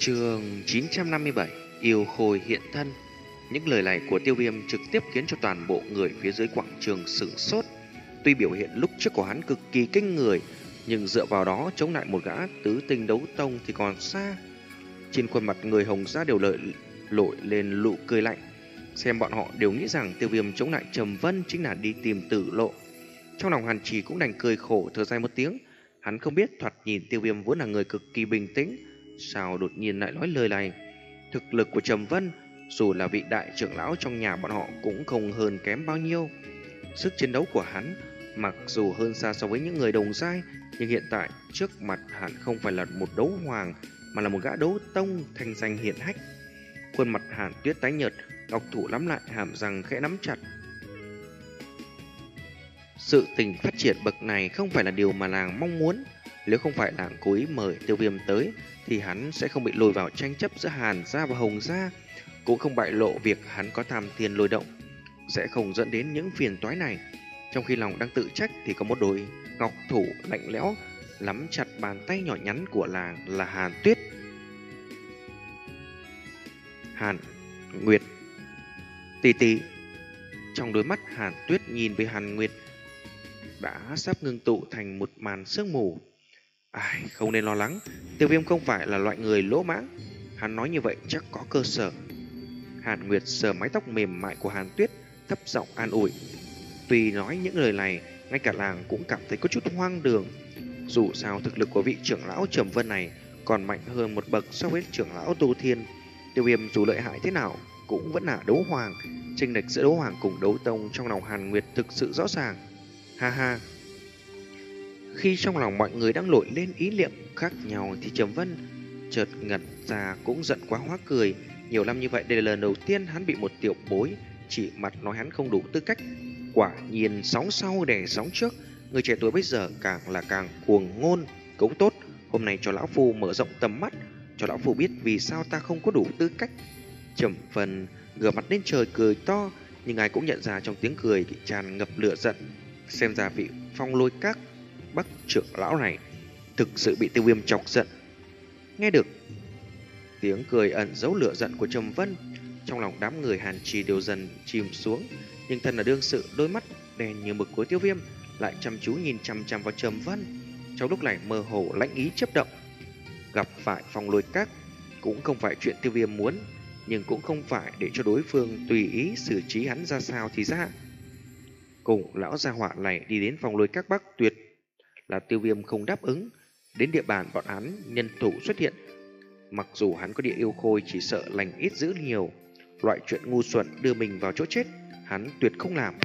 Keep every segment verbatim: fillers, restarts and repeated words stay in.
Chương chín trăm năm mươi bảy Yêu Khôi hiện thân. Những lời này của Tiêu Viêm trực tiếp khiến cho toàn bộ người phía dưới quảng trường sửng sốt. Tuy biểu hiện lúc trước của hắn cực kỳ kinh người, nhưng dựa vào đó chống lại một gã tứ tinh đấu tông thì còn xa. Trên khuôn mặt người Hồng Gia đều lợi lội lên nụ cười lạnh. Xem bọn họ đều nghĩ rằng Tiêu Viêm chống lại Trầm Vân chính là đi tìm tử lộ. Trong lòng Hàn Trì cũng đành cười khổ thở dài một tiếng. Hắn không biết thoạt nhìn Tiêu Viêm vốn là người cực kỳ bình tĩnh, sao đột nhiên lại nói lời này. Thực lực của Trầm Vân, dù là vị đại trưởng lão trong nhà bọn họ cũng không hơn kém bao nhiêu. Sức chiến đấu của hắn mặc dù hơn xa so với những người đồng giai, nhưng hiện tại trước mặt hắn không phải là một đấu hoàng, mà là một gã đấu tông thanh danh hiển hách. Khuôn mặt Hàn Tuyết tái nhợt, ngọc thủ nắm lại, hàm răng khẽ nắm chặt. Sự tình phát triển bậc này không phải là điều mà nàng mong muốn. Nếu không phải nàng cố ý mời Tiêu Viêm tới, thì hắn sẽ không bị lôi vào tranh chấp giữa Hàn gia và Hồng gia, cũng không bại lộ việc hắn có tham tiền lôi động, sẽ không dẫn đến những phiền toái này. Trong khi lòng đang tự trách thì có một đôi ngọc thủ lạnh lẽo nắm chặt bàn tay nhỏ nhắn của nàng là Hàn Tuyết. Hàn Nguyệt tỷ tỷ. Trong đôi mắt Hàn Tuyết nhìn về Hàn Nguyệt đã sắp ngưng tụ thành một màn sương mù. Ai, không nên lo lắng, Tiêu Viêm không phải là loại người lỗ mãng, hắn nói như vậy chắc có cơ sở. Hàn Nguyệt sờ mái tóc mềm mại của Hàn Tuyết, thấp giọng an ủi. Tuy nói những lời này, ngay cả làng cũng cảm thấy có chút hoang đường. Dù sao thực lực của vị trưởng lão Trầm Vân này còn mạnh hơn một bậc so với trưởng lão Tu Thiên. Tiêu Viêm dù lợi hại thế nào cũng vẫn là đấu hoàng, chênh lệch giữa đấu hoàng cùng đấu tông trong lòng Hàn Nguyệt thực sự rõ ràng. Ha ha. Khi trong lòng mọi người đang nổi lên ý niệm khác nhau thì Trầm Vân chợt ngẩn ra, cũng giận quá hóa cười. Nhiều năm như vậy đây là lần đầu tiên hắn bị một tiểu bối chỉ mặt nói hắn không đủ tư cách. Quả nhiên sóng sau đè sóng trước, người trẻ tuổi bây giờ càng là càng cuồng ngôn. Cũng tốt, hôm nay cho lão phu mở rộng tầm mắt, cho lão phu biết vì sao ta không có đủ tư cách. Trầm Vân ngửa mặt lên trời cười to, nhưng ai cũng nhận ra trong tiếng cười thì tràn ngập lửa giận. Xem ra vị Phong Lôi Các Bắc trưởng lão này thực sự bị Tiêu Viêm chọc giận. Nghe được tiếng cười ẩn giấu lửa giận của Trầm Vân, trong lòng đám người Hàn Trì đều dần chìm xuống. Nhưng thân là đương sự, đôi mắt đen như mực của Tiêu Viêm lại chăm chú nhìn chằm chằm vào Trầm Vân. Trong lúc này mơ hồ lãnh ý chấp động. Gặp phải Phong Lôi Các cũng không phải chuyện Tiêu Viêm muốn, nhưng cũng không phải để cho đối phương tùy ý xử trí hắn ra sao thì ra. Cùng lão gia họa này đi đến Phong Lôi Các Bắc tuyệt là Tiêu Viêm không đáp ứng. Đến địa bàn bọn hắn nhân thủ xuất hiện, mặc dù hắn có địa yêu khôi chỉ sợ lành ít dữ nhiều. Loại chuyện ngu xuẩn đưa mình vào chỗ chết hắn tuyệt không làm.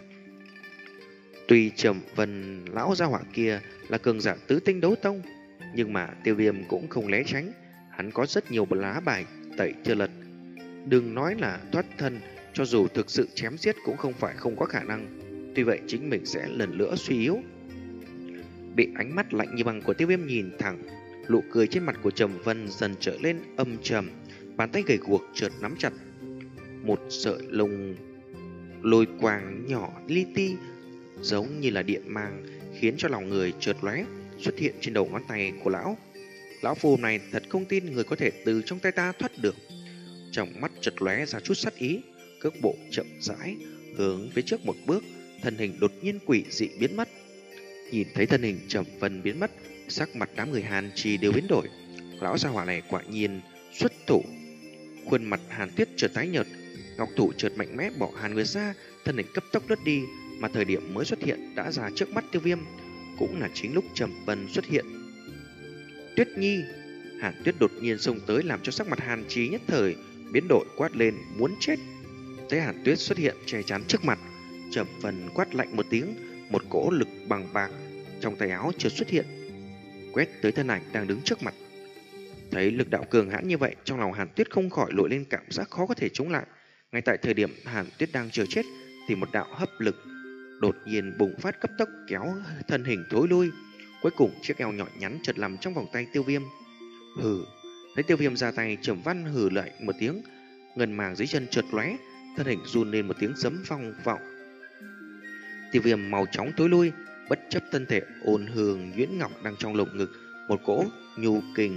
Tuy Trầm Vân lão gia họa kia là cường giả tứ tinh đấu tông, nhưng mà Tiêu Viêm cũng không né tránh. Hắn có rất nhiều lá bài tẩy chưa lật. Đừng nói là thoát thân, cho dù thực sự chém giết cũng không phải không có khả năng. Tuy vậy chính mình sẽ lần nữa suy yếu. Bị ánh mắt lạnh như băng của Tiêu Viêm nhìn thẳng, nụ cười trên mặt của Trầm Vân dần trở lên âm trầm. Bàn tay gầy guộc chợt nắm chặt một sợi lông lôi quang nhỏ li ti giống như là điện mang, khiến cho lòng người chợt lóe, xuất hiện trên đầu ngón tay của lão. Lão phù này thật không tin người có thể từ trong tay ta thoát được. Trong mắt chợt lóe ra chút sát ý, cước bộ chậm rãi hướng phía trước một bước, thân hình đột nhiên quỷ dị biến mất. Nhìn thấy thân hình Trầm Vân biến mất, sắc mặt đám người Hàn Trì đều biến đổi. Lão gia hỏa này quả nhiên xuất thủ. Khuôn mặt Hàn Tuyết chợt tái nhợt, ngọc thủ chợt mạnh mẽ bỏ Hàn Nguyệt ra, thân hình cấp tốc lướt đi, mà thời điểm mới xuất hiện đã ra trước mắt Tiêu Viêm, cũng là chính lúc Trầm Vân xuất hiện. Tuyết Nhi. Hàn Tuyết đột nhiên xông tới làm cho sắc mặt Hàn Trì nhất thời biến đổi, quát lên muốn chết. Thấy Hàn Tuyết xuất hiện che chắn trước mặt, Trầm Vân quát lạnh một tiếng, một cỗ lực bằng bạc trong tay áo chợt xuất hiện, quét tới thân ảnh đang đứng trước mặt. Thấy lực đạo cường hãn như vậy, trong lòng Hàn Tuyết không khỏi nổi lên cảm giác khó có thể chống lại. Ngay tại thời điểm Hàn Tuyết đang chờ chết thì một đạo hấp lực đột nhiên bùng phát, cấp tốc kéo thân hình thối lui. Cuối cùng chiếc eo nhỏ nhắn chợt nằm trong vòng tay Tiêu Viêm. Hừ. Thấy Tiêu Viêm ra tay, Trầm Văn hừ lại một tiếng, ngân màng dưới chân chợt lóe, thân hình run lên một tiếng sấm vang vọng. Tiêu Viêm màu chóng tối lui, bất chấp thân thể ôn hương nhuyễn ngọc đang trong lồng ngực, một cỗ nhu kình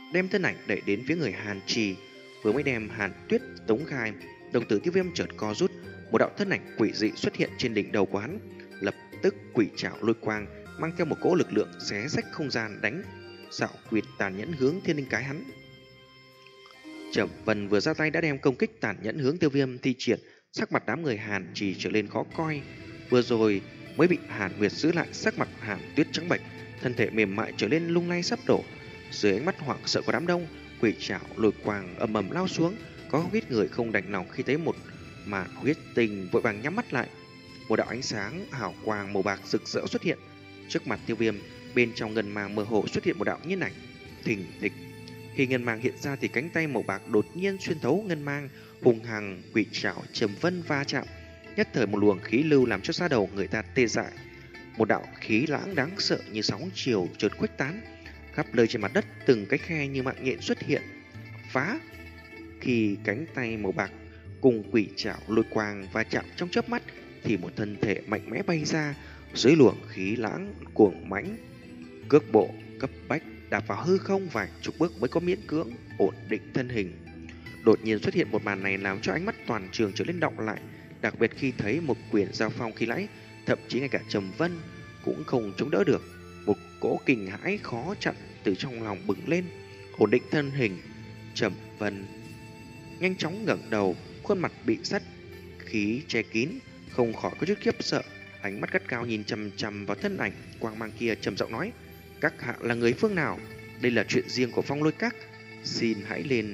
đem thân ảnh đẩy đến phía người Hàn Trì. Vừa mới đem Hàn Tuyết tống khai, đồng tử Tiêu Viêm chợt co rút, một đạo thân ảnh quỷ dị xuất hiện trên đỉnh đầu của hắn. Lập tức quỷ trảo lôi quang mang theo một cỗ lực lượng xé rách không gian, đánh xảo quyệt tàn nhẫn hướng thiên linh cái hắn. Trầm Vân vừa ra tay đã đem công kích tàn nhẫn hướng Tiêu Viêm thi triển, sắc mặt đám người Hàn Trì trở lên khó coi. Vừa rồi mới bị Hàn Nguyệt giữ lại, sắc mặt Hàn Tuyết trắng bệch, thân thể mềm mại trở lên lung lay sắp đổ. Dưới ánh mắt hoảng sợ của đám đông, quỷ trảo lôi quang ầm ầm lao xuống, có không ít người không đành lòng khi thấy một màn huyết tình, vội vàng nhắm mắt lại. Một đạo ánh sáng hào quang màu bạc rực rỡ xuất hiện trước mặt Tiêu Viêm, bên trong ngân màng mơ hồ xuất hiện một đạo nhân ảnh thình thịch. Khi ngân màng hiện ra thì cánh tay màu bạc đột nhiên xuyên thấu ngân màng, hùng hằng quỷ trảo Trầm Vân va chạm, nhất thời một luồng khí lưu làm cho da đầu người ta tê dại. Một đạo khí lãng đáng sợ như sóng chiều chợt khuếch tán khắp nơi trên mặt đất, từng cái khe như mạng nhện xuất hiện phá. Khi cánh tay màu bạc cùng quỷ trảo lôi quang va chạm trong chớp mắt thì một thân thể mạnh mẽ bay ra, dưới luồng khí lãng cuồng mãnh, cước bộ cấp bách đạp vào hư không vài chục bước mới có miễn cưỡng ổn định thân hình. Đột nhiên xuất hiện một màn này làm cho ánh mắt toàn trường trở lên đọng lại, đặc biệt khi thấy một quyền giao phong khi nãy, thậm chí ngay cả Trầm Vân cũng không chống đỡ được. Một cỗ kinh hãi khó chặn từ trong lòng bừng lên. Ổn định thân hình, Trầm Vân nhanh chóng ngẩng đầu, khuôn mặt bị sắt khí che kín, không khỏi có chút khiếp sợ, ánh mắt gắt cao nhìn chằm chằm vào thân ảnh quang mang kia, trầm giọng nói: "Các hạ là người phương nào? Đây là chuyện riêng của Phong Lôi Các, xin hãy lên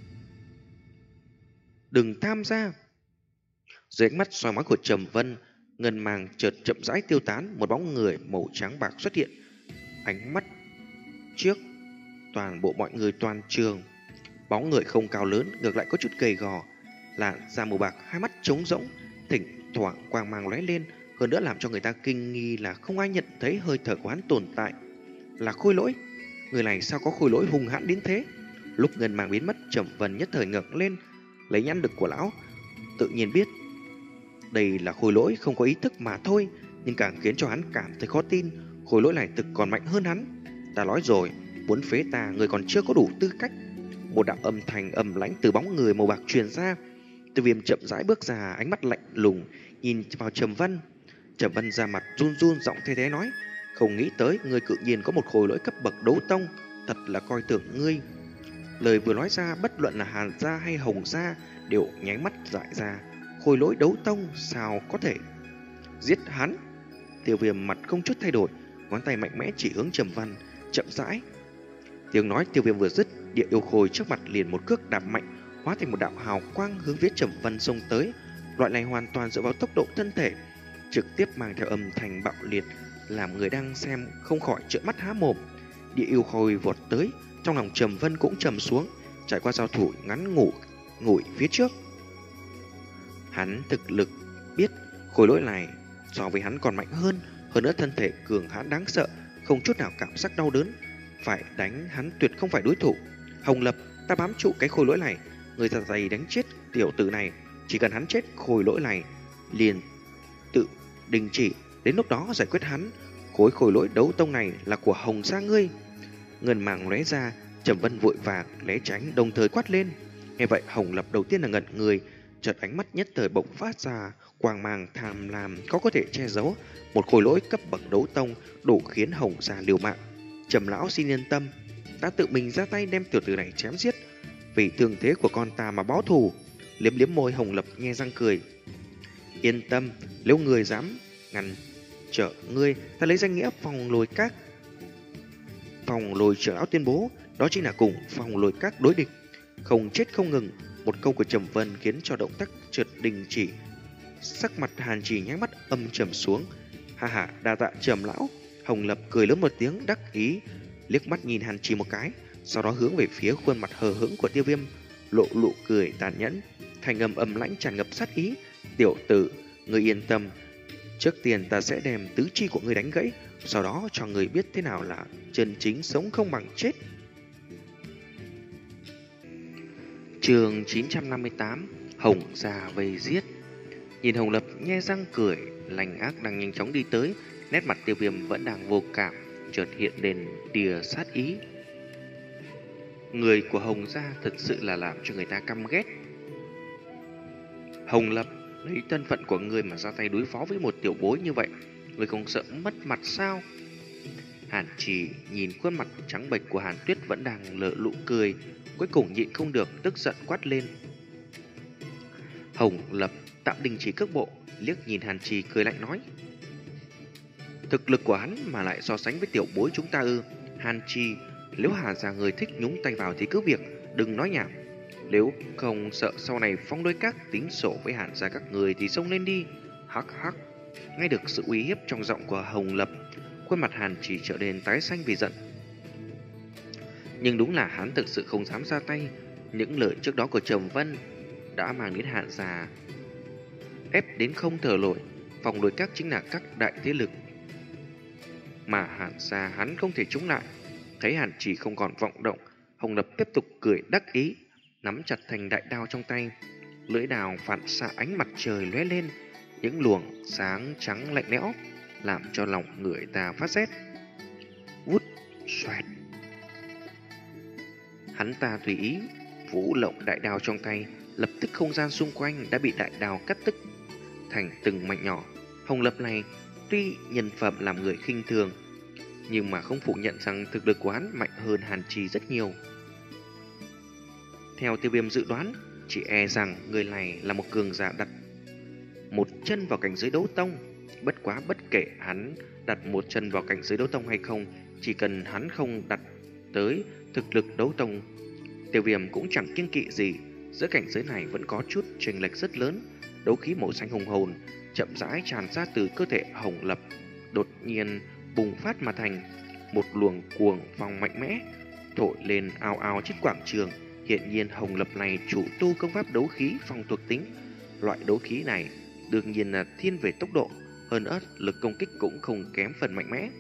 đừng tham gia." Dưới ánh mắt soi mói của Trầm Vân, ngân màng chợt chậm rãi tiêu tán, một bóng người màu trắng bạc xuất hiện. Ánh mắt trước toàn bộ mọi người toàn trường. Bóng người không cao lớn, ngược lại có chút gầy gò, làn da màu bạc, hai mắt trống rỗng, thỉnh thoảng quang mang lóe lên, hơn nữa làm cho người ta kinh nghi là không ai nhận thấy hơi thở của hắn tồn tại. Là Khôi Lỗi. Người này sao có khôi lỗi hung hãn đến thế? Lúc ngân màng biến mất, Trầm Vân nhất thời ngẩng lên, lấy nhãn lực của lão, tự nhiên biết đây là khôi lỗi không có ý thức mà thôi, nhưng càng khiến cho hắn cảm thấy khó tin, khôi lỗi này thực còn mạnh hơn hắn. Ta nói rồi, muốn phế ta, người còn chưa có đủ tư cách. Một đạo âm thanh ầm lãnh từ bóng người màu bạc truyền ra. Tiêu Viêm chậm rãi bước ra, ánh mắt lạnh lùng nhìn vào Trầm Vân. Trầm Vân ra mặt run run, giọng thê thế nói: "Không nghĩ tới ngươi cự nhiên có một khôi lỗi cấp bậc đấu tông, thật là coi thường ngươi." Lời vừa nói ra, bất luận là Hàn gia hay Hồng gia đều nháy mắt dại ra. Khôi lỗi đấu tông sao có thể? Giết hắn! Tiêu Viêm mặt không chút thay đổi, ngón tay mạnh mẽ chỉ hướng Trầm Vân, chậm rãi. Tiếng nói Tiêu Viêm vừa dứt, địa yêu khôi trước mặt liền một cước đạp mạnh, hóa thành một đạo hào quang hướng phía Trầm Vân xông tới. Loại này hoàn toàn dựa vào tốc độ thân thể, trực tiếp mang theo âm thanh bạo liệt, làm người đang xem không khỏi trợn mắt há mồm. Địa yêu khôi vọt tới, trong lòng Trầm Vân cũng trầm xuống. Trải qua giao thủ ngắn ngủ ngủi phía trước, hắn thực lực biết khối lỗi này so với hắn còn mạnh hơn, hơn nữa thân thể cường hãn đáng sợ, không chút nào cảm giác đau đớn. Phải đánh hắn tuyệt không phải đối thủ. Hồng Lập, ta bám trụ cái khối lỗi này, người thật dày đánh chết tiểu tử này. Chỉ cần hắn chết, khối lỗi này liền tự đình chỉ, đến lúc đó giải quyết hắn. Khối khối lỗi đấu tông này là của Hồng gia ngươi. Ngân màng lóe ra, Trầm Vân vội vàng né tránh, đồng thời quát lên. Nghe vậy Hồng Lập đầu tiên là ngẩn người, chợt ánh mắt nhất thời bộc phát ra quang mang tham lam, có có thể che giấu một khối lỗi cấp bậc đấu tông, đủ khiến Hồng gia liều mạng. Trầm lão xin yên tâm, ta tự mình ra tay đem tiểu tử này chém giết, vì thương thế của con ta mà báo thù. Liếm liếm môi, Hồng Lập nhe răng cười. Yên tâm, nếu người dám ngăn trở ngươi, ta lấy danh nghĩa Phong Lôi Các. Phong Lôi trưởng lão tuyên bố, đó chính là cùng Phong Lôi Các đối địch, không chết không ngừng. Một câu của Trầm Vân khiến cho động tác chợt đình chỉ. Sắc mặt Hàn Trì nháy mắt âm trầm xuống. Ha ha, đa tạ Trầm lão. Hồng Lập cười lớn một tiếng đắc ý, liếc mắt nhìn Hàn Trì một cái, sau đó hướng về phía khuôn mặt hờ hững của Tiêu Viêm, lộ nụ cười tàn nhẫn, thành âm âm lãnh tràn ngập sát ý. Tiểu tử, ngươi yên tâm, trước tiên ta sẽ đem tứ chi của ngươi đánh gãy, sau đó cho ngươi biết thế nào là chân chính sống không bằng chết. Chương chín trăm năm mươi tám, Hồng gia vây giết. Nhìn Hồng Lập nhe răng cười, lành ác đang nhanh chóng đi tới, nét mặt Tiêu Viêm vẫn đang vô cảm, chợt hiện lên tia sát ý. Người của Hồng gia thật sự là làm cho người ta căm ghét. Hồng Lập, lấy thân phận của người mà ra tay đối phó với một tiểu bối như vậy, người không sợ mất mặt sao? Hàn Trì nhìn khuôn mặt trắng bệch của Hàn Tuyết vẫn đang lở lụ cười, cuối cùng nhịn không được, tức giận quát lên. Hồng Lập tạm đình chỉ cước bộ, liếc nhìn Hàn Trì cười lạnh nói: thực lực của hắn mà lại so sánh với tiểu bối chúng ta ư? Hàn Trì, nếu Hà gia người thích nhúng tay vào thì cứ việc, đừng nói nhảm. Nếu không sợ sau này Phong Đôi Các tính sổ với Hàn gia các người thì xông lên đi. Hắc hắc. Nghe được sự uy hiếp trong giọng của Hồng Lập, khuôn mặt Hàn Trì trở nên tái xanh vì giận. Nhưng đúng là hắn thực sự không dám ra tay. Những lời trước đó của Trầm Vân đã mang đến Hàn gia ép đến không thở nổi. Phong Đôi Các chính là các đại thế lực mà Hàn gia hắn không thể chống lại. Thấy Hàn Trì không còn vọng động, Hồng Lập tiếp tục cười đắc ý, nắm chặt thành đại đao trong tay. Lưỡi đao phản xạ ánh mặt trời lóe lên, những luồng sáng trắng lạnh lẽo làm cho lòng người ta phát rét. Vút xoẹt, hắn ta tùy ý vũ lộng đại đao trong tay, lập tức không gian xung quanh đã bị đại đao cắt tức thành từng mảnh nhỏ. Hồng Lập này tuy nhân phẩm làm người khinh thường, nhưng mà không phủ nhận rằng thực lực của hắn mạnh hơn Hàn Trì rất nhiều. Theo Tiêu Viêm dự đoán, chỉ e rằng người này là một cường giả đặt một chân vào cảnh giới đấu tông. Bất quá bất kể hắn đặt một chân vào cảnh giới đấu tông hay không, chỉ cần hắn không đặt tới thực lực đấu tông, Tiêu Viêm cũng chẳng kiêng kỵ gì. Giữa cảnh giới này vẫn có chút chênh lệch rất lớn. Đấu khí màu xanh hùng hồn chậm rãi tràn ra từ cơ thể Hồng Lập, đột nhiên bùng phát mà thành một luồng cuồng phong mạnh mẽ, thổi lên ao ao trên quảng trường. Hiện nhiên Hồng Lập này chủ tu công pháp đấu khí phong thuộc tính. Loại đấu khí này đương nhiên là thiên về tốc độ, hơn nữa lực công kích cũng không kém phần mạnh mẽ.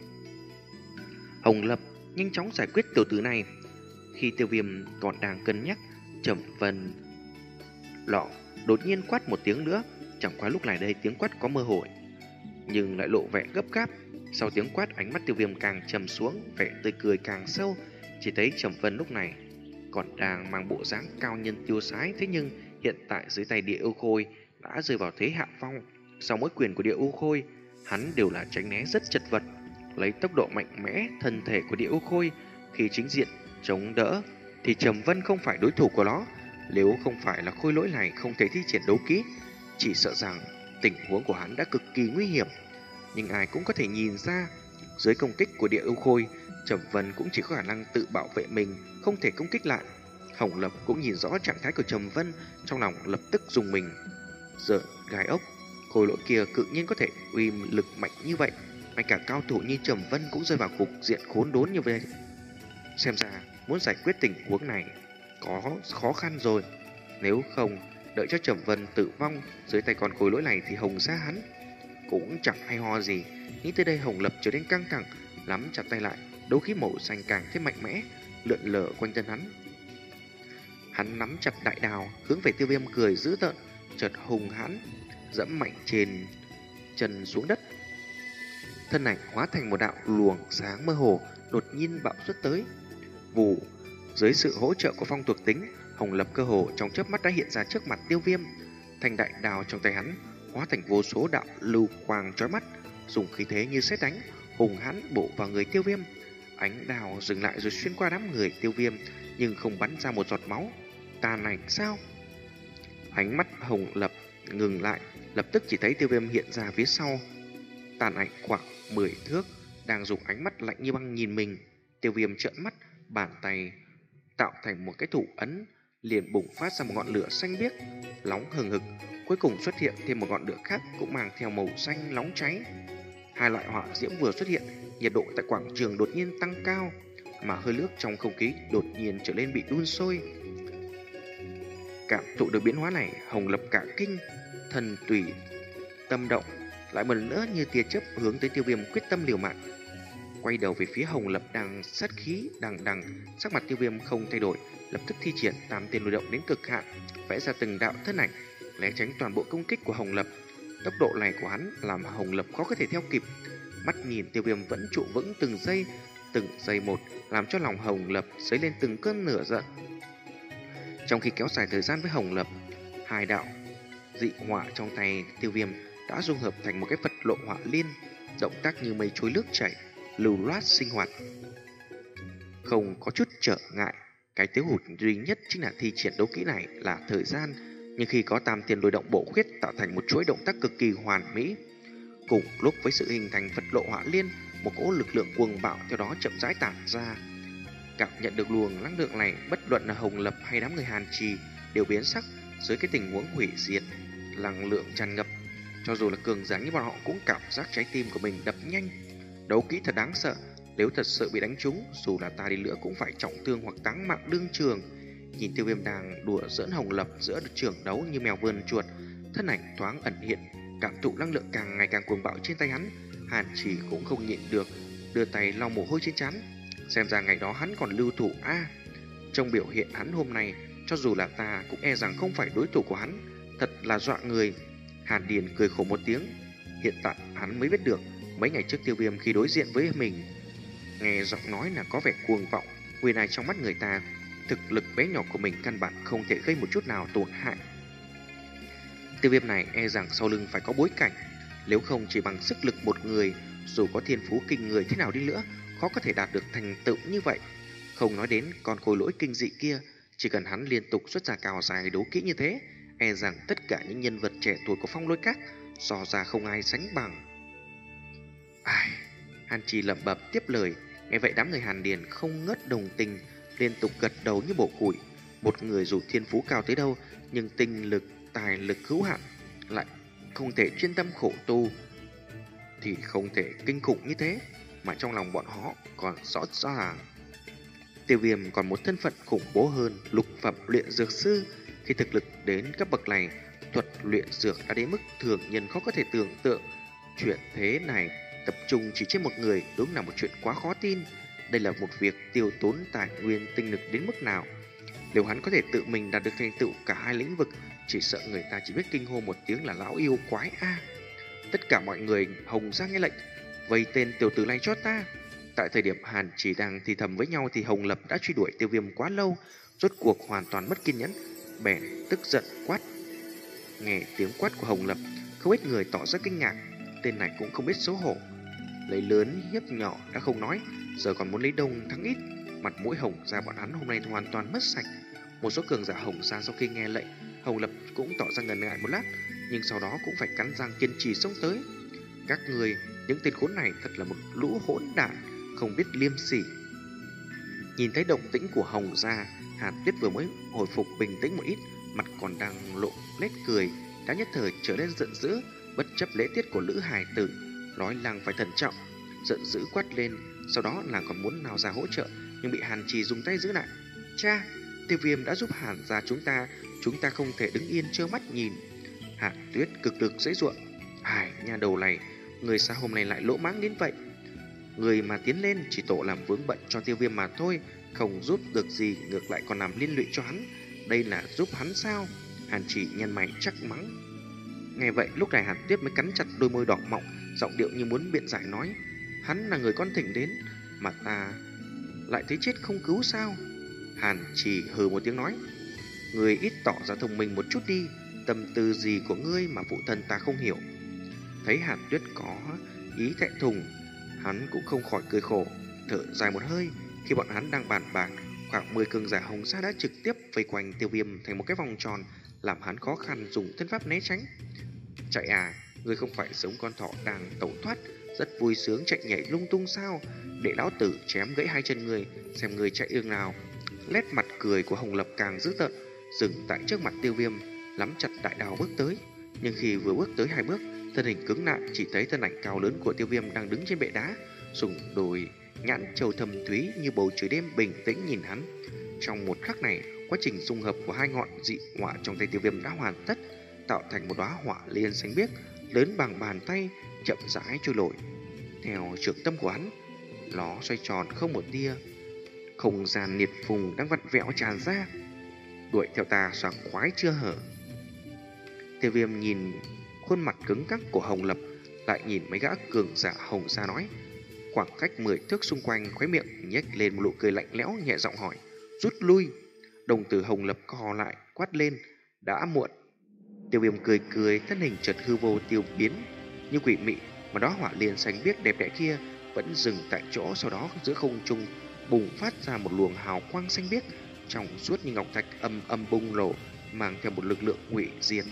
Hồng Lập nhanh chóng giải quyết tiểu tử này. Khi Tiêu Viêm còn đang cân nhắc, Trầm Vân lọ đột nhiên quát một tiếng nữa. Chẳng qua lúc này đây tiếng quát có mơ hồ, nhưng lại lộ vẻ gấp gáp. Sau tiếng quát, ánh mắt Tiêu Viêm càng trầm xuống, vẻ tươi cười càng sâu. Chỉ thấy Trầm Vân lúc này còn đang mang bộ dáng cao nhân tiêu sái, thế nhưng hiện tại dưới tay Địa Ưu Khôi đã rơi vào thế hạ phong. Sau mỗi quyền của Địa Ưu Khôi, hắn đều là tránh né rất chật vật. Lấy tốc độ mạnh mẽ thân thể của Địa Ưu Khôi, khi chính diện chống đỡ thì Trầm Vân không phải đối thủ của nó. Nếu không phải là khôi lỗi này không thể thi triển đấu kỹ, chỉ sợ rằng tình huống của hắn đã cực kỳ nguy hiểm. Nhưng ai cũng có thể nhìn ra, dưới công kích của Địa Ưu Khôi, Trầm Vân cũng chỉ có khả năng tự bảo vệ mình, không thể công kích lại. Hồng Lập cũng nhìn rõ trạng thái của Trầm Vân, trong lòng lập tức dùng mình rợn gai ốc. Khôi lỗi kia cự nhiên có thể uy lực mạnh như vậy, ngay cả cao thủ như Trầm Vân cũng rơi vào cục diện khốn đốn như vậy. Xem ra muốn giải quyết tình huống này có khó khăn rồi. Nếu không đợi cho Trầm Vân tử vong dưới tay con khôi lỗi này thì Hồng gia hắn cũng chẳng hay ho gì. Nghĩ tới đây, Hồng Lập trở nên căng thẳng, nắm chặt tay lại, đấu khí màu xanh càng thêm mạnh mẽ lượn lờ quanh thân hắn. Hắn nắm chặt đại đào hướng về Tiêu Viêm cười dữ tợn, chợt hùng hãn dẫm mạnh trên chân xuống đất. Thân ảnh hóa thành một đạo luồng sáng mơ hồ đột nhiên bạo xuất tới. Vù, dưới sự hỗ trợ của phong thuộc tính, Hồng Lập cơ hồ trong chớp mắt đã hiện ra trước mặt Tiêu Viêm. Thanh đại đào trong tay hắn hóa thành vô số đạo lưu quang chói mắt, dùng khí thế như sét đánh, hùng hãn bổ vào người Tiêu Viêm. Ánh đào dừng lại rồi xuyên qua đám người Tiêu Viêm, nhưng không bắn ra một giọt máu. Tàn ảnh sao? Ánh mắt Hồng Lập ngừng lại, lập tức chỉ thấy Tiêu Viêm hiện ra phía sau. Tàn ảnh khoảng mười thước, đang dùng ánh mắt lạnh như băng nhìn mình. Tiêu Viêm trợn mắt, bàn tay tạo thành một cái thủ ấn, liền bùng phát ra một ngọn lửa xanh biếc, nóng hừng hực. Cuối cùng xuất hiện thêm một ngọn lửa khác cũng mang theo màu xanh nóng cháy. Hai loại hỏa diễm vừa xuất hiện, nhiệt độ tại quảng trường đột nhiên tăng cao, mà hơi nước trong không khí đột nhiên trở nên bị đun sôi. Cảm thụ được biến hóa này, Hồng Lập cả kinh, thần tùy tâm động, lại một lần nữa như tia chớp hướng tới Tiêu Viêm quyết tâm liều mạng. Quay đầu về phía Hồng Lập đang sát khí đằng đằng, sắc mặt Tiêu Viêm không thay đổi, lập tức thi triển tam tiên lôi động đến cực hạn, vẽ ra từng đạo thân ảnh né tránh toàn bộ công kích của Hồng Lập. Tốc độ này của hắn làm Hồng Lập khó có thể theo kịp. Mắt nhìn Tiêu Viêm vẫn trụ vững từng giây, từng giây một, làm cho lòng Hồng Lập dấy lên từng cơn lửa giận. Trong khi kéo dài thời gian với Hồng Lập, hai đạo dị hỏa trong tay Tiêu Viêm đã dung hợp thành một cái Phật lộ hỏa liên, động tác như mây trôi nước chảy, lưu loát sinh hoạt, không có chút trở ngại. Cái thiếu hụt duy nhất chính là thi triển đấu kỹ này là thời gian, nhưng khi có tam tiền lôi động bổ khuyết tạo thành một chuỗi động tác cực kỳ hoàn mỹ. Cùng lúc với sự hình thành Phật lộ hỏa liên, một cỗ lực lượng cuồng bạo theo đó chậm rãi tản ra. Cảm nhận được luồng năng lượng này, bất luận là Hồng Lập hay đám người Hàn Trì đều biến sắc. Dưới cái tình huống hủy diệt năng lượng tràn ngập, cho dù là cường giả như bọn họ cũng cảm giác trái tim của mình đập nhanh. Đấu kỹ thật đáng sợ, nếu thật sự bị đánh trúng, dù là ta đi nữa cũng phải trọng thương hoặc táng mạng đương trường. Nhìn Tiêu Viêm đang đùa giỡn Hồng Lập giữa trường đấu như mèo vườn chuột, thân ảnh thoáng ẩn hiện, cảm thụ năng lượng càng ngày càng cuồng bạo trên tay hắn, Hàn Trì cũng không nhịn được, đưa tay lau mồ hôi trên trán. Xem ra ngày đó hắn còn lưu thủ a. À, trong biểu hiện hắn hôm nay, cho dù là ta cũng e rằng không phải đối thủ của hắn, thật là dọa người. Hàn Điền cười khổ một tiếng, hiện tại hắn mới biết được, mấy ngày trước Tiêu Viêm khi đối diện với mình, nghe giọng nói là có vẻ cuồng vọng, người này trong mắt người ta, thực lực bé nhỏ của mình căn bản không thể gây một chút nào tổn hại. Tiêu Viêm này e rằng sau lưng phải có bối cảnh, nếu không chỉ bằng sức lực một người, dù có thiên phú kinh người thế nào đi nữa, khó có thể đạt được thành tựu như vậy. Không nói đến con khối lỗi kinh dị kia, chỉ cần hắn liên tục xuất ra cào dài đấu kỹ như thế, e rằng tất cả những nhân vật trẻ tuổi của Phong Lôi Các so ra không ai sánh bằng. Ai... Hàn Trì lẩm bẩm tiếp lời. Nghe vậy đám người Hàn Điền không ngớt đồng tình, liên tục gật đầu như bổ củi. Một người dù thiên phú cao tới đâu, nhưng tinh lực, tài lực hữu hạn, lại không thể chuyên tâm khổ tu, thì không thể kinh khủng như thế. Mà trong lòng bọn họ còn rõ ràng, Tiêu Viêm còn một thân phận khủng bố hơn, lục phẩm luyện dược sư. Khi thực lực đến cấp bậc này, thuật luyện dược đã đến mức thường nhân khó có thể tưởng tượng. Chuyện thế này tập trung chỉ trên một người đúng là một chuyện quá khó tin. Đây là một việc tiêu tốn tài nguyên tinh lực đến mức nào. Nếu hắn có thể tự mình đạt được thành tựu cả hai lĩnh vực, chỉ sợ người ta chỉ biết kinh hô một tiếng là lão yêu quái a. À, tất cả mọi người Hồng ra nghe lệnh, vây tên tiểu tử này cho ta. Tại thời điểm Hàn chỉ đang thì thầm với nhau thì Hồng Lập đã truy đuổi Tiêu Viêm quá lâu, rốt cuộc hoàn toàn mất kiên nhẫn, bèn tức giận quát. Nghe tiếng quát của Hồng Lập, không ít người tỏ ra kinh ngạc. Tên này cũng không biết xấu hổ, lấy lớn hiếp nhỏ đã không nói, giờ còn muốn lấy đông thắng ít. Mặt mũi Hồng gia bọn hắn hôm nay hoàn toàn mất sạch. Một số cường giả Hồng gia sau khi nghe lệnh, Hồng Lập cũng tỏ ra ngần ngại một lát, nhưng sau đó cũng phải cắn răng kiên trì xông tới. Các người, những tên khốn này thật là một lũ hỗn đản, không biết liêm sỉ. Nhìn thấy động tĩnh của Hồng gia, Hàn Tuyết vừa mới hồi phục bình tĩnh một ít, mặt còn đang lộ nét cười, đã nhất thời trở nên giận dữ, bất chấp lễ tiết của lữ hài tử, nói làng phải thận trọng, giận dữ quát lên. Sau đó nàng còn muốn nào ra hỗ trợ, nhưng bị Hàn Trì dùng tay giữ lại. Cha, Tiêu Viêm đã giúp Hàn gia chúng ta, chúng ta không thể đứng yên trơ mắt nhìn. Hàn Tuyết cực lực giãy giụa. Ai, nhà đầu này, người sao hôm nay lại lỗ mãng đến vậy? Người mà tiến lên chỉ tổ làm vướng bận cho Tiêu Viêm mà thôi, không giúp được gì, ngược lại còn làm liên lụy cho hắn. Đây là giúp hắn sao? Hàn Trì nhăn mày chắc mắng. Nghe vậy lúc này Hàn Tuyết mới cắn chặt đôi môi đỏ mọng, giọng điệu như muốn biện giải nói. Hắn là người con thỉnh đến, mà ta lại thấy chết không cứu sao? Hàn Trì hừ một tiếng nói. Người ít tỏ ra thông minh một chút đi, tâm tư gì của ngươi mà phụ thân ta không hiểu. Thấy Hàn Tuyết có ý thẹn thùng, hắn cũng không khỏi cười khổ, thở dài một hơi. Khi bọn hắn đang bàn bạc, khoảng mười cường giả Hồng gia đã trực tiếp vây quanh Tiêu Viêm thành một cái vòng tròn, làm hắn khó khăn dùng thân pháp né tránh. Chạy à, ngươi không phải giống con thỏ đang tẩu thoát, rất vui sướng chạy nhảy lung tung sao? Để lão tử chém gãy hai chân người, xem người chạy đường nào. Nét mặt cười của Hồng Lập càng dữ tợn, dừng tại trước mặt Tiêu Viêm, nắm chặt đại đao bước tới. Nhưng khi vừa bước tới hai bước, thân hình cứng lại, chỉ thấy thân ảnh cao lớn của Tiêu Viêm đang đứng trên bệ đá, dùng đôi nhãn châu thâm thúy như bầu trời đêm bình tĩnh nhìn hắn. Trong một khắc này, quá trình dung hợp của hai ngọn dị hỏa trong tay Tiêu Viêm đã hoàn tất, tạo thành một đóa hỏa liên xanh biếc lớn bằng bàn tay, chậm rãi trôi nổi theo trường tâm của hắn. Nó xoay tròn không một tia, không gian liệt phùng đang vặn vẹo tràn ra. Đuổi theo ta sảng khoái chưa hở? Tiêu Viêm nhìn khuôn mặt cứng cắc của Hồng Lập, lại nhìn mấy gã cường giả Hồng gia nói. khoảng cách mười thước xung quanh, khóe miệng nhếch lên một nụ cười lạnh lẽo, nhẹ giọng hỏi: "Rút lui." Đồng tử Hồng Lập co lại, quát lên: "Đã muộn." Tiêu Viêm cười cười, thân hình chợt hư vô tiêu biến như quỷ mị, mà đóa hỏa liên xanh biếc đẹp đẽ kia vẫn dừng tại chỗ, sau đó giữa không trung bùng phát ra một luồng hào quang xanh biếc trong suốt như ngọc thạch, âm âm bùng nổ, mang theo một lực lượng hủy diệt.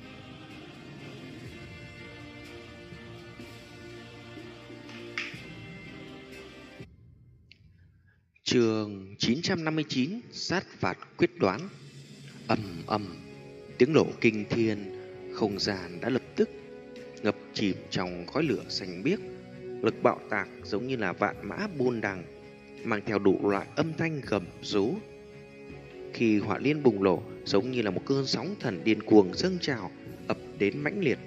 Chương chín trăm năm mươi chín: Sát phạt quyết đoán. Ầm ầm, tiếng nổ kinh thiên, không gian đã lập tức ngập chìm trong khói lửa xanh biếc. Lực bạo tạc giống như là vạn mã buôn đằng, mang theo đủ loại âm thanh gầm rú. Khi hỏa liên bùng nổ, giống như là một cơn sóng thần điên cuồng dâng trào, ập đến mãnh liệt.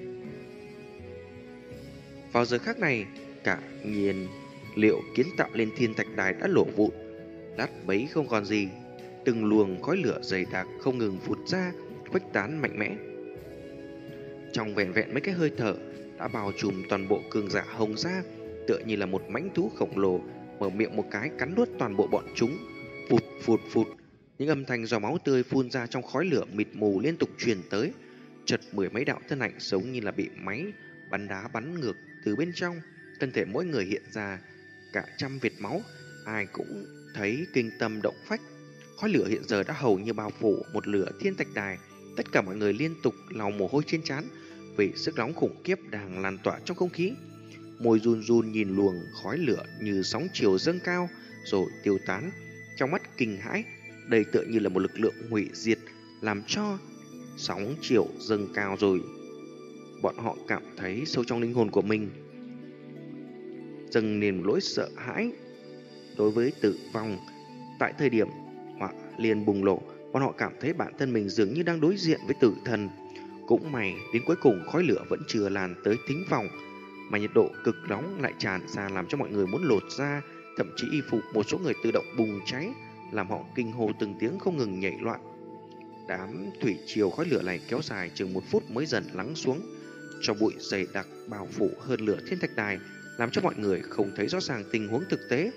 Vào giờ khắc này, cả nhiên liệu kiến tạo lên thiên thạch đài đã nổ vụn, lát bấy không còn gì. Từng luồng khói lửa dày đặc không ngừng phụt ra, khuếch tán mạnh mẽ. Trong vẹn vẹn mấy cái hơi thở đã bao trùm toàn bộ cường giả Hồng gia, tựa như là một mãnh thú khổng lồ mở miệng một cái cắn nuốt toàn bộ bọn chúng. Phụt phụt phụt, những âm thanh giò máu tươi phun ra trong khói lửa mịt mù liên tục truyền tới. Chợt mười mấy đạo thân ảnh giống như là bị máy bắn đá bắn ngược từ bên trong, thân thể mỗi người hiện ra cả trăm vệt máu, ai cũng thấy kinh tâm động phách. Khói lửa hiện giờ đã hầu như bao phủ một lửa thiên thạch đài. Tất cả mọi người liên tục lau mồ hôi trên trán vì sức nóng khủng khiếp đang lan tỏa trong không khí. Môi run run nhìn luồng khói lửa như sóng chiều dâng cao rồi tiêu tán. Trong mắt kinh hãi, đây tựa như là một lực lượng hủy diệt làm cho sóng chiều dâng cao rồi. Bọn họ cảm thấy sâu trong linh hồn của mình dâng lên một nỗi sợ hãi đối với tử vong. Tại thời điểm hỏa liên bùng nổ, bọn họ cảm thấy bản thân mình dường như đang đối diện với tử thần. Cũng may đến cuối cùng khói lửa vẫn chưa lan tới thính phòng, mà nhiệt độ cực nóng lại tràn ra làm cho mọi người muốn lột da, thậm chí y phục một số người tự động bùng cháy, làm họ kinh hô từng tiếng không ngừng nhảy loạn. Đám thủy triều khói lửa này kéo dài chừng một phút mới dần lắng xuống. Trong bụi dày đặc bao phủ hơn lửa thiên thạch đài, làm cho mọi người không thấy rõ ràng tình huống thực tế.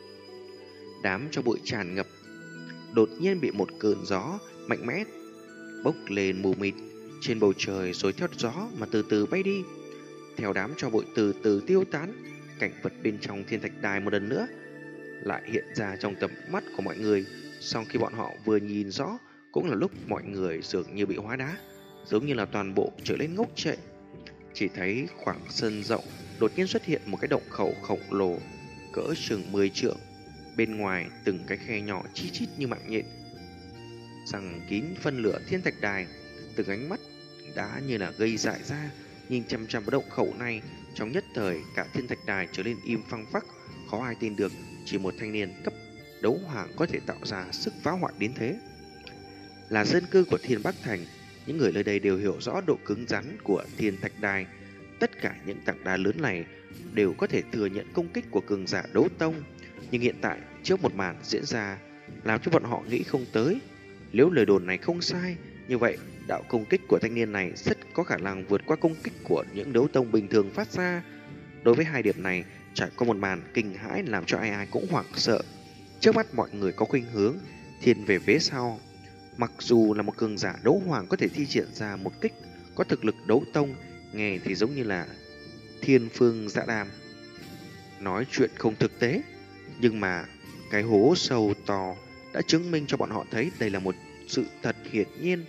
Đám cho bụi tràn ngập đột nhiên bị một cơn gió mạnh mẽ bốc lên mù mịt trên bầu trời, rồi theo gió mà từ từ bay đi. Theo đám cho bụi từ từ tiêu tán, cảnh vật bên trong thiên thạch đài một lần nữa lại hiện ra trong tầm mắt của mọi người. Sau khi bọn họ vừa nhìn rõ, cũng là lúc mọi người dường như bị hóa đá, giống như là toàn bộ trở lên ngốc trệ. Chỉ thấy khoảng sân rộng đột nhiên xuất hiện một cái động khẩu khổng lồ cỡ chừng mười trượng. Bên ngoài từng cái khe nhỏ chi chít như mạng nhện rằng kín phân lửa thiên thạch đài. Từng ánh mắt đã như là gây dại ra, nhìn chăm chăm vào động khẩu này. Trong nhất thời cả thiên thạch đài trở nên im phăng phắc, khó ai tin được chỉ một thanh niên cấp đấu hoàng có thể tạo ra sức phá hoại đến thế. Là dân cư của Thiên Bắc Thành, những người nơi đây đều hiểu rõ độ cứng rắn của thiên thạch đài. Tất cả những tảng đá lớn này đều có thể thừa nhận công kích của cường giả đấu tông. Nhưng hiện tại trước một màn diễn ra làm cho bọn họ nghĩ không tới. Nếu lời đồn này không sai, như vậy đạo công kích của thanh niên này rất có khả năng vượt qua công kích của những đấu tông bình thường phát ra. Đối với hai điểm này, trải qua một màn kinh hãi làm cho ai ai cũng hoảng sợ. Trước mắt mọi người có khuynh hướng thiên về phía sau. Mặc dù là một cường giả đấu hoàng có thể thi triển ra một kích có thực lực đấu tông, nghe thì giống như là thiên phương dạ đàm, nói chuyện không thực tế. Nhưng mà cái hố sâu to đã chứng minh cho bọn họ thấy đây là một sự thật hiển nhiên.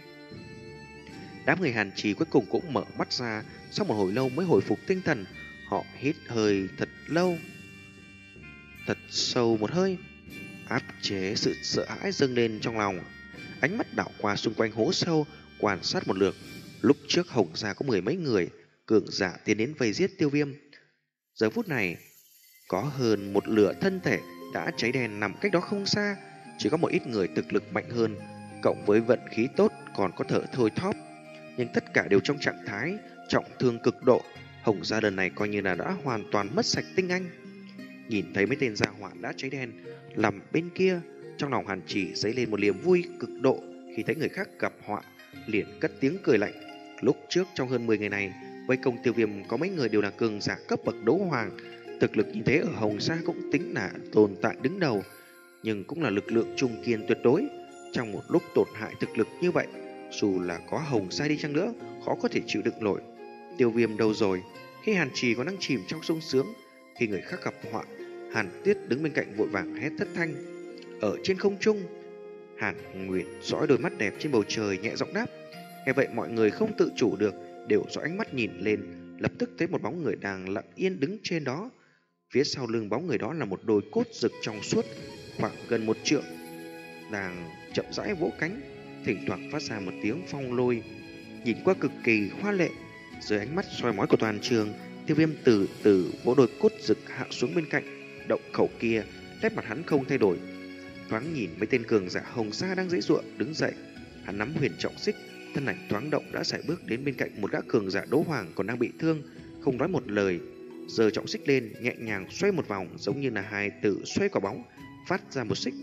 Đám người Hàn Trì cuối cùng cũng mở mắt ra, sau một hồi lâu mới hồi phục tinh thần. Họ hít hơi thật lâu, thật sâu một hơi, áp chế sự sợ hãi dâng lên trong lòng. Ánh mắt đảo qua xung quanh hố sâu, quan sát một lượt. Lúc trước Hồng gia có mười mấy người cường giả tiến đến vây giết Tiêu Viêm. Giờ phút này có hơn một nửa thân thể đã cháy đen nằm cách đó không xa. Chỉ có một ít người thực lực mạnh hơn, cộng với vận khí tốt còn có thở thôi thóp, nhưng tất cả đều trong trạng thái trọng thương cực độ. Hồng gia lần này coi như là đã hoàn toàn mất sạch tinh anh. Nhìn thấy mấy tên gia hỏa đã cháy đen nằm bên kia, trong lòng Hàn Chỉ dấy lên một niềm vui cực độ. Khi thấy người khác gặp họa, liền cất tiếng cười lạnh. Lúc trước trong hơn mười ngày này, vây công Tiêu Viêm có mấy người đều là cường giả cấp bậc đấu hoàng, Thực lực như thế ở Hồng Sa cũng tính là tồn tại đứng đầu, nhưng cũng là lực lượng trung kiên tuyệt đối. Trong một lúc tổn hại thực lực như vậy, dù là có Hồng Sa đi chăng nữa, khó có thể chịu đựng nổi. Tiêu Viêm đâu rồi? Khi Hàn Trì còn đang chìm trong sung sướng, khi người khác gặp họa, Hàn Tuyết đứng bên cạnh vội vàng hét thất thanh. Ở trên không trung, Hàn Nguyệt dõi đôi mắt đẹp trên bầu trời nhẹ giọng đáp. Nghe vậy mọi người không tự chủ được đều dõi ánh mắt nhìn lên, lập tức thấy một bóng người đang lặng yên đứng trên đó. Phía sau lưng bóng người đó là một đôi cốt rực trong suốt, khoảng gần một trượng, đang chậm rãi vỗ cánh, thỉnh thoảng phát ra một tiếng phong lôi, nhìn qua cực kỳ hoa lệ. Dưới ánh mắt soi mói của toàn trường, Tiêu Viêm từ từ vỗ đôi cốt rực hạ xuống bên cạnh động khẩu kia, nét mặt hắn không thay đổi. Thoáng nhìn mấy tên cường giả Hồng Sa đang giãy giụa đứng dậy, hắn nắm huyền trọng xích, thân ảnh thoáng động đã sải bước đến bên cạnh một gã cường giả đấu hoàng còn đang bị thương, không nói một lời, giơ trọng xích lên, nhẹ nhàng xoay một vòng, giống như là hài tử xoay quả bóng, phát ra một xích.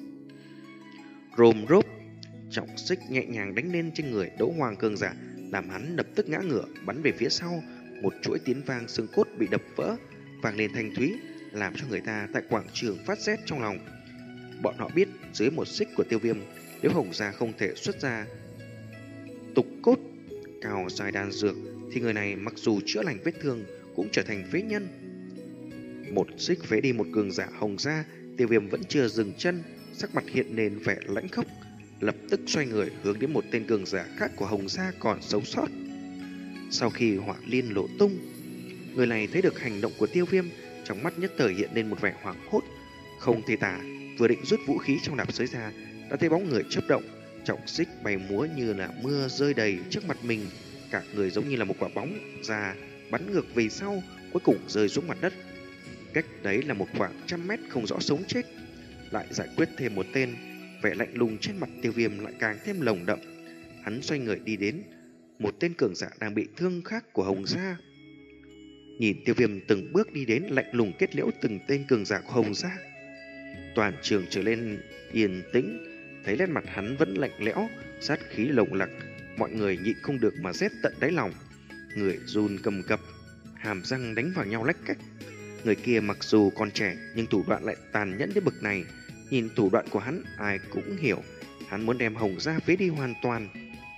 Rôm rốp, trọng xích nhẹ nhàng đánh lên trên người đấu hoàng cường giả, làm hắn lập tức ngã ngửa, bắn về phía sau. Một chuỗi tiếng vang xương cốt bị đập vỡ, vang lên thanh thúy, làm cho người ta tại quảng trường phát rét trong lòng. Bọn họ biết dưới một xích của Tiêu Viêm, nếu Hồng Gia không thể xuất ra tục cốt cao dài đan dược, thì người này mặc dù chữa lành vết thương cũng trở thành phế nhân. Một xích phế đi một cường giả Hồng Gia, Tiêu Viêm vẫn chưa dừng chân, sắc mặt hiện lên vẻ lãnh khốc, lập tức xoay người hướng đến một tên cường giả khác của Hồng Gia còn sống sót. Sau khi hỏa liên lộ tung, người này thấy được hành động của Tiêu Viêm, trong mắt nhất thời hiện lên một vẻ hoảng hốt, không thể tả. Vừa định rút vũ khí trong nạp giới ra, đã thấy bóng người chớp động, trọng xích bay múa như là mưa rơi đầy trước mặt mình, cả người giống như là một quả bóng ra bắn ngược về sau, cuối cùng rơi xuống mặt đất. Cách đấy là một khoảng trăm mét không rõ sống chết. Lại giải quyết thêm một tên, vẻ lạnh lùng trên mặt Tiêu Viêm lại càng thêm lồng đậm. Hắn xoay người đi đến một tên cường giả đang bị thương khác của Hồng Gia. Nhìn Tiêu Viêm từng bước đi đến, lạnh lùng kết liễu từng tên cường giả của Hồng Gia, toàn trường trở lên yên tĩnh. Thấy nét mặt hắn vẫn lạnh lẽo, sát khí lồng lặc, mọi người nhịn không được mà rét tận đáy lòng. Người run cầm cập, hàm răng đánh vào nhau lách cách. Người kia mặc dù còn trẻ nhưng thủ đoạn lại tàn nhẫn đến bậc này. Nhìn thủ đoạn của hắn ai cũng hiểu, hắn muốn đem Hồng Gia phế đi hoàn toàn.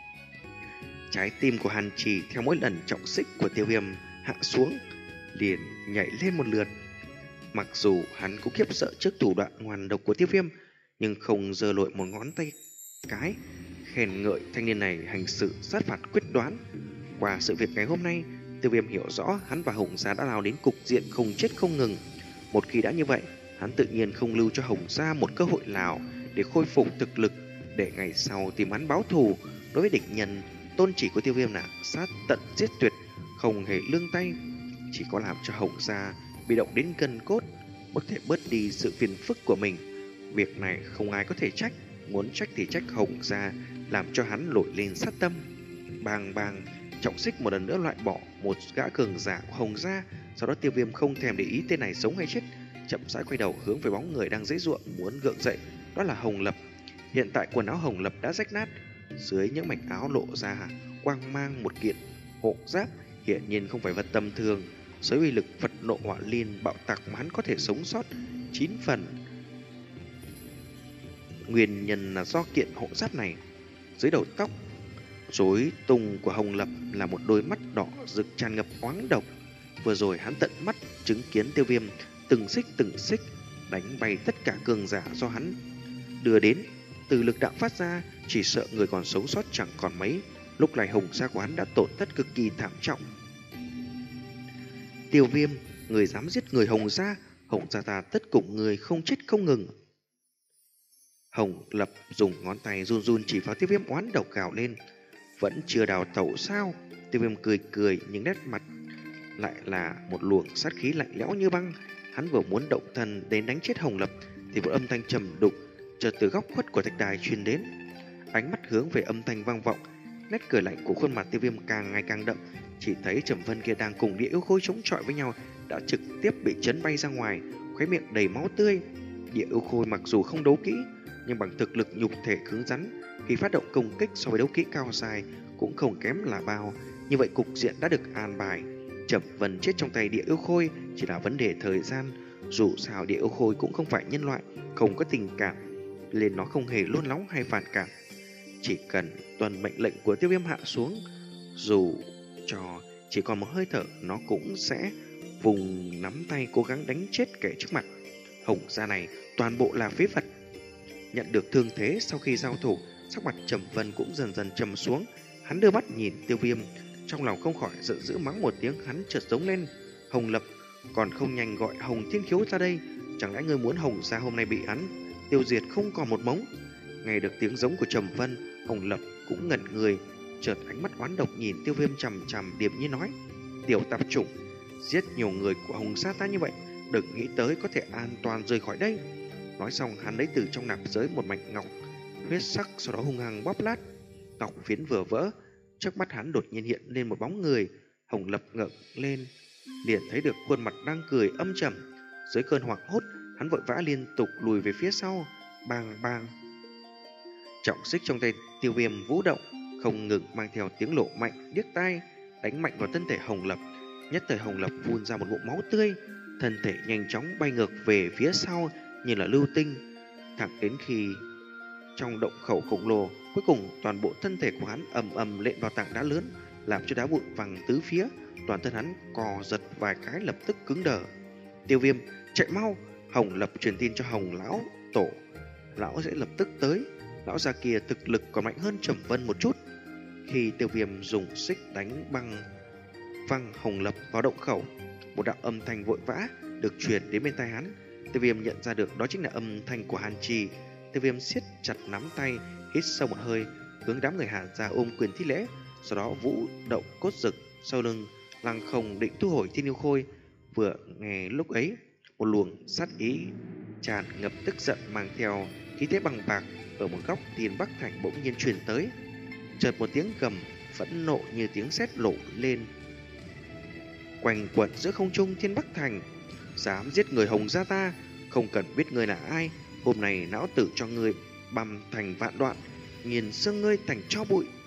Trái tim của Hàn Trì theo mỗi lần trọng xích của Tiêu Viêm hạ xuống liền nhảy lên một lượt. Mặc dù hắn cũng khiếp sợ trước thủ đoạn ngoan độc của Tiêu Viêm, nhưng không giơ lội một ngón tay cái, khen ngợi thanh niên này hành sự sát phạt quyết đoán. Qua sự việc ngày hôm nay, Tiêu Viêm hiểu rõ hắn và Hồng Gia đã lao đến cục diện không chết không ngừng. Một khi đã như vậy, hắn tự nhiên không lưu cho Hồng Gia một cơ hội nào để khôi phục thực lực, để ngày sau tìm hắn báo thù. Đối với địch nhân, tôn chỉ của Tiêu Viêm là sát tận giết tuyệt, không hề lương tay, chỉ có làm cho Hồng Gia bị động đến gân cốt, có thể bớt đi sự phiền phức của mình. Việc này không ai có thể trách, muốn trách thì trách Hồng Gia làm cho hắn nổi lên sát tâm. Bang bang, trọng xích một lần nữa loại bỏ một gã cường giả của Hồng Gia. Sau đó Tiêu Viêm không thèm để ý tên này sống hay chết, chậm rãi quay đầu hướng về bóng người đang giãy giụa muốn gượng dậy, đó là Hồng Lập. Hiện tại quần áo Hồng Lập đã rách nát, dưới những mảnh áo lộ ra quang mang một kiện hộ giáp, hiển nhiên không phải vật tầm thường. Dưới uy lực Phật nộ hỏa liên bạo tạc mà hắn có thể sống sót chín phần, nguyên nhân là do kiện hộ giáp này. Dưới đầu tóc rối tung của Hồng Lập là một đôi mắt đỏ rực tràn ngập oán độc. Vừa rồi hắn tận mắt chứng kiến Tiêu Viêm từng xích từng xích đánh bay tất cả cường giả do hắn đưa đến. Từ lực đạo phát ra, chỉ sợ người còn sống sót chẳng còn mấy. Lúc này Hồng Gia của hắn đã tổn thất cực kỳ thảm trọng. Tiêu Viêm, người dám giết người Hồng Gia, Hồng Gia ta tất cùng người không chết không ngừng. Hồng Lập dùng ngón tay run run chỉ vào Tiêu Viêm oán độc gào lên. Vẫn chưa đào tẩu sao? Tiêu Viêm cười cười, nhưng nét mặt lại là một luồng sát khí lạnh lẽo như băng. Hắn vừa muốn động thân đến đánh chết Hồng Lập thì một âm thanh trầm đục chợt từ góc khuất của thạch đài truyền đến. Ánh mắt hướng về âm thanh vang vọng, nét cười lạnh của khuôn mặt Tiêu Viêm càng ngày càng đậm. Chỉ thấy Trầm Vân kia đang cùng Địa Yêu Khôi chống chọi với nhau đã trực tiếp bị chấn bay ra ngoài, khóe miệng đầy máu tươi. Địa Yêu Khôi mặc dù không đấu kỹ, nhưng bằng thực lực nhục thể cứng rắn, khi phát động công kích so với đấu kỹ cao dài cũng không kém là bao. Như vậy cục diện đã được an bài. Trầm Vân chết trong tay Địa Yêu Khôi chỉ là vấn đề thời gian. Dù sao Địa Yêu Khôi cũng không phải nhân loại, không có tình cảm, nên nó không hề nôn nóng hay phản cảm. Chỉ cần tuân mệnh lệnh của Tiêu Viêm hạ xuống, dù cho chỉ còn một hơi thở, nó cũng sẽ vùng nắm tay cố gắng đánh chết kẻ trước mặt. Hồng gia này toàn bộ là phế vật. Nhận được thương thế sau khi giao thủ, sắc mặt Trầm Vân cũng dần dần trầm xuống. Hắn đưa mắt nhìn Tiêu Viêm, trong lòng không khỏi giận dữ mắng một tiếng. Hắn chợt giống lên: Hồng Lập, còn không nhanh gọi Hồng Thiên Khiếu ra đây! Chẳng lẽ ngươi muốn Hồng gia hôm nay bị hắn tiêu diệt không còn một mống? Nghe được tiếng giống của Trầm Vân, Hồng Lập cũng ngẩn người, chợt ánh mắt oán độc nhìn Tiêu Viêm chằm chằm, điềm nhiên nói: Tiểu tạp chủng, giết nhiều người của Hồng gia ta như vậy, đừng nghĩ tới có thể an toàn rời khỏi đây. Nói xong, hắn lấy từ trong nạp giới một mảnh ngọc huyết sắc, sau đó hung hăng bóp lát. Ngọc phiến vừa vỡ, trước mắt hắn đột nhiên hiện lên một bóng người. Hồng Lập ngẩng lên, liền thấy được khuôn mặt đang cười âm trầm. Dưới cơn hoảng hốt, hắn vội vã liên tục lùi về phía sau. Bang bang, trọng xích trong tay Tiêu Viêm vũ động, không ngừng mang theo tiếng lộ mạnh điếc tai, đánh mạnh vào thân thể Hồng Lập. Nhất thời Hồng Lập phun ra một ngụm máu tươi, thân thể nhanh chóng bay ngược về phía sau như là lưu tinh, thẳng đến khi trong động khẩu khổng lồ, cuối cùng toàn bộ thân thể của hắn ầm ầm lện vào tảng đá lớn, làm cho đá vụn văng tứ phía. Toàn thân hắn cò giật vài cái, lập tức cứng đờ. Tiêu Viêm, chạy mau! Hồng Lập truyền tin cho Hồng lão tổ, lão sẽ lập tức tới. Lão già kia thực lực còn mạnh hơn Trầm Vân một chút. Khi Tiêu Viêm dùng xích đánh băng văng Hồng Lập vào động khẩu, một đạo âm thanh vội vã được truyền đến bên tai hắn. Tiêu Viêm nhận ra được đó chính là âm thanh của Hàn Trì. Tiêu Viêm siết chặt nắm tay, hít sâu một hơi, hướng đám người Hàn ra ôm quyền thi lễ, sau đó vũ động cốt rực sau lưng, lăng không định thu hồi Thiên Yêu Khôi. Vừa nghe lúc ấy, một luồng sát ý tràn ngập tức giận mang theo khí thế bằng bạc ở một góc Thiên Bắc Thành bỗng nhiên truyền tới. Chợt một tiếng gầm phẫn nộ như tiếng sét nổ lên, quanh quẩn giữa không trung Thiên Bắc Thành. Dám giết người Hồng gia ta, không cần biết người là ai, hôm nay lão tử cho ngươi băm thành vạn đoạn, nghiền xương ngươi thành tro bụi.